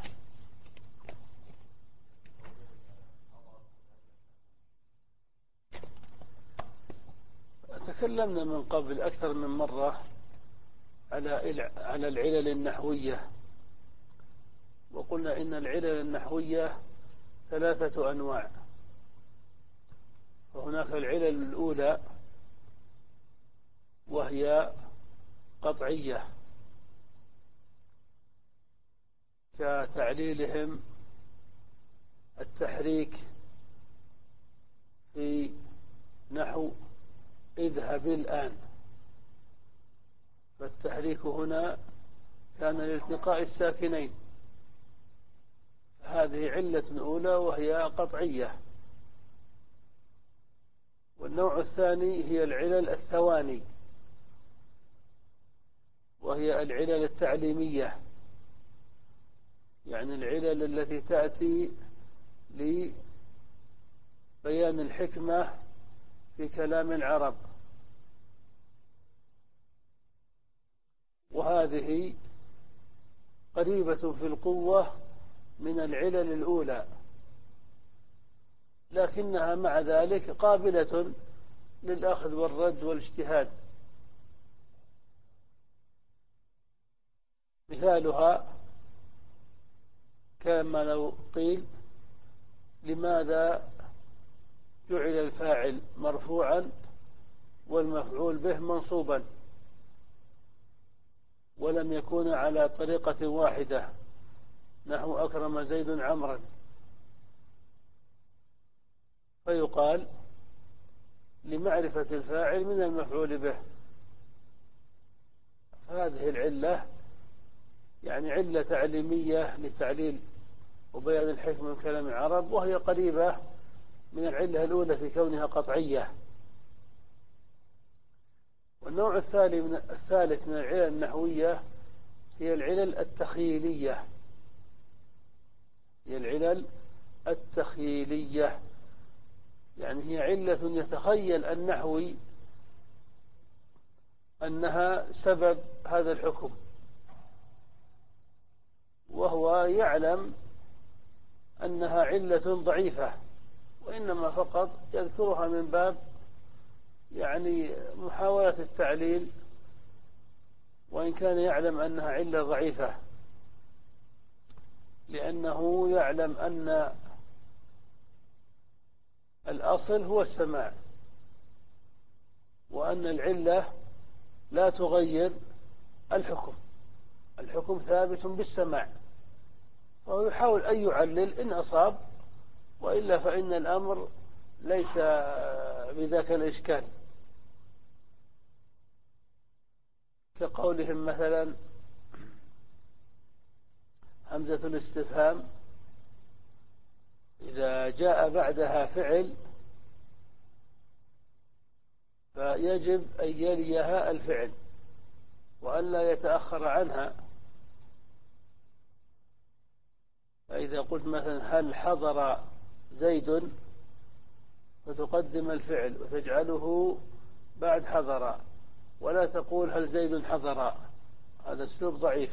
تكلمنا من قبل أكثر من مرة على على العلل النحوية، وقلنا إن العلل النحوية ثلاثة أنواع. وهناك العلل الأولى وهي قطعية كتعليلهم التحريك في نحو اذهب الآن، فالتحريك هنا كان لالتقاء الساكنين، هذه علة أولى وهي قطعية. والنوع الثاني هي العلل الثواني وهي العلل التعليمية، يعني العلل التي تأتي لبيان الحكمة في كلام العرب، وهذه قريبة في القوة من العلل الأولى، لكنها مع ذلك قابلة للأخذ والرد والاجتهاد. مثالها كما لو قيل لماذا جعل الفاعل مرفوعا والمفعول به منصوبا ولم يكون على طريقة واحدة، نحو أكرم زيد عمرا، فيقال لمعرفة الفاعل من المفعول به. هذه العلة يعني علة تعليمية لتعليل وبيان الحكمة من كلام العرب، وهي قريبة من العلة الأولى في كونها قطعية. والنوع الثالث من العلل النحوية هي العلل التخيلية، هي العلل التخيلية يعني هي علة يتخيل النحوي أنها سبب هذا الحكم، وهو يعلم أنها علة ضعيفة، وإنما فقط يذكرها من باب يعني محاولة التعليل، وإن كان يعلم أنها علة ضعيفة، لأنه يعلم أن الأصل هو السماع، وأن العلة لا تغير الحكم، الحكم ثابت بالسماع، فهو يحاول أن يعلل إن أصاب، وإلا فإن الأمر ليس بذاك الإشكال. كقولهم مثلا همزة الاستفهام إذا جاء بعدها فعل فيجب أن يليها الفعل وأن لا يتأخر عنها. فإذا قلت مثلا هل حضر زيد فتقدم الفعل وتجعله بعد حضر، ولا تقول هل زيد حضر، هذا أسلوب ضعيف.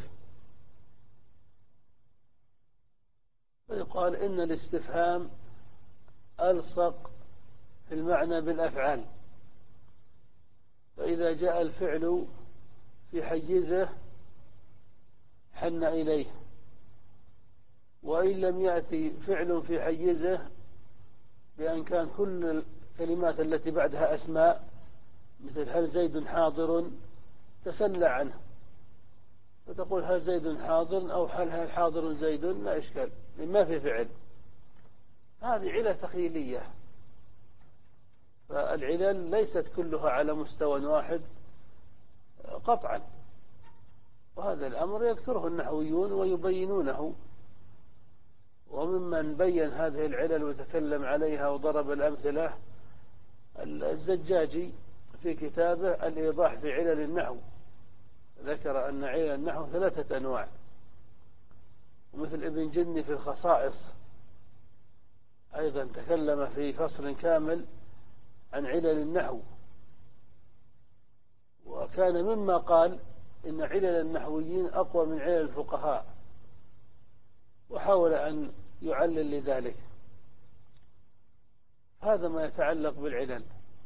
ويقال إن الاستفهام ألصق في المعنى بالأفعال، فإذا جاء الفعل في حيزه حن إليه، وإن لم يأتي فعل في حيزه بأن كان كل الكلمات التي بعدها أسماء مثل هل زيد حاضر تسلى عنه، فتقول هل زيد حاضر أو هل هل حاضر زيد، لا إشكال ما في فعل. هذه علة تخيلية، فالعلل ليست كلها على مستوى واحد قطعا، وهذا الأمر يذكره النحويون ويبينونه. وممن بين هذه العلل وتكلم عليها وضرب الأمثلة الزجاجي في كتابه الإيضاح في علل النحو، ذكر أن علل النحو ثلاثة أنواع. ومثل ابن جني في الخصائص أيضا تكلم في فصل كامل عن علل النحو، وكان مما قال إن علل النحويين أقوى من علل الفقهاء، وحاول أن يعلل لذلك. هذا ما يتعلق بالعلل.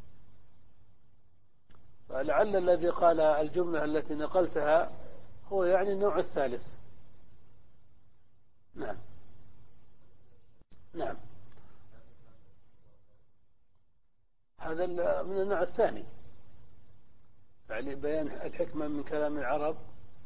فلعل الذي قال الجملة التي نقلتها هو يعني النوع الثالث. نعم نعم، هذا من النوع الثاني، يعني بيان الحكمة من كلام العرب.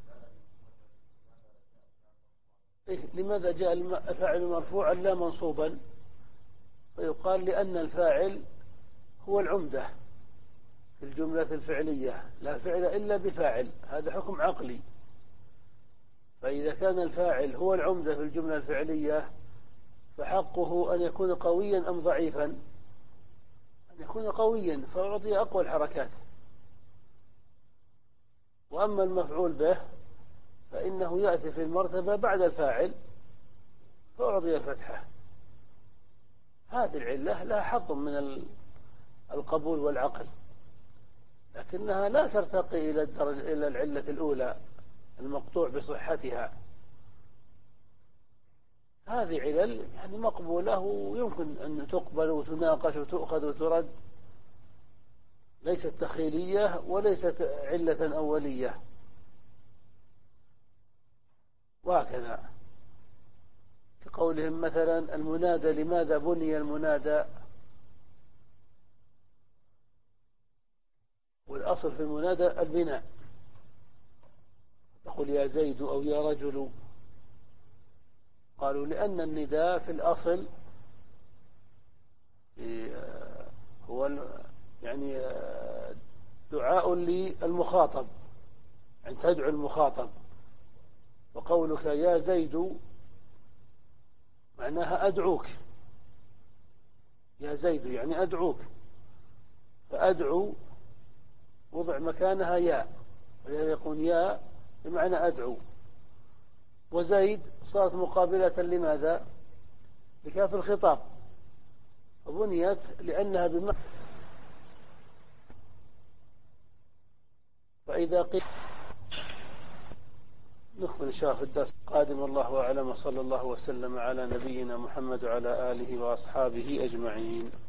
إيه؟ لماذا جاء الفاعل مرفوعا لا منصوبا؟ فيقال لأن الفاعل هو العمدة في الجملة الفعلية، لا فعل إلا بفاعل، هذا حكم عقلي. فإذا كان الفاعل هو العمدة في الجملة الفعلية فحقه أن يكون قويا أم ضعيفا؟ أن يكون قويا، فأعطي أقوى الحركات. وأما المفعول به فإنه يأتي في المرتبة بعد الفاعل فأعطي الفتحة. هذه العلة لها حظ من القبول والعقل، لكنها لا ترتقي إلى إلى العلة الأولى المقطوع بصحتها. هذه علل يعني مقبولة ويمكن أن تقبل وتناقش وتؤخذ وترد، ليست تخيلية وليست علة أولية. وهكذا كقولهم مثلا المنادى، لماذا بني المنادى؟ والأصل في المنادى البناء، تقول يا زيد أو يا رجل. قالوا لأن النداء في الأصل هو يعني دعاء للمخاطب، أن تدعو المخاطب. وقولك يا زيد معناها أدعوك، يا زيد يعني أدعوك، فأدعو وضع مكانها يا، يقول يا بمعنى أدعو. وزيد صارت مقابلة لماذا؟ لكاف الخطاب، وبنيت لأنها بمعنى. فإذا قيل نكمل إن شاء الله في الدرس القادم، والله أعلم، وصلى الله وسلم على نبينا محمد وعلى آله وأصحابه أجمعين.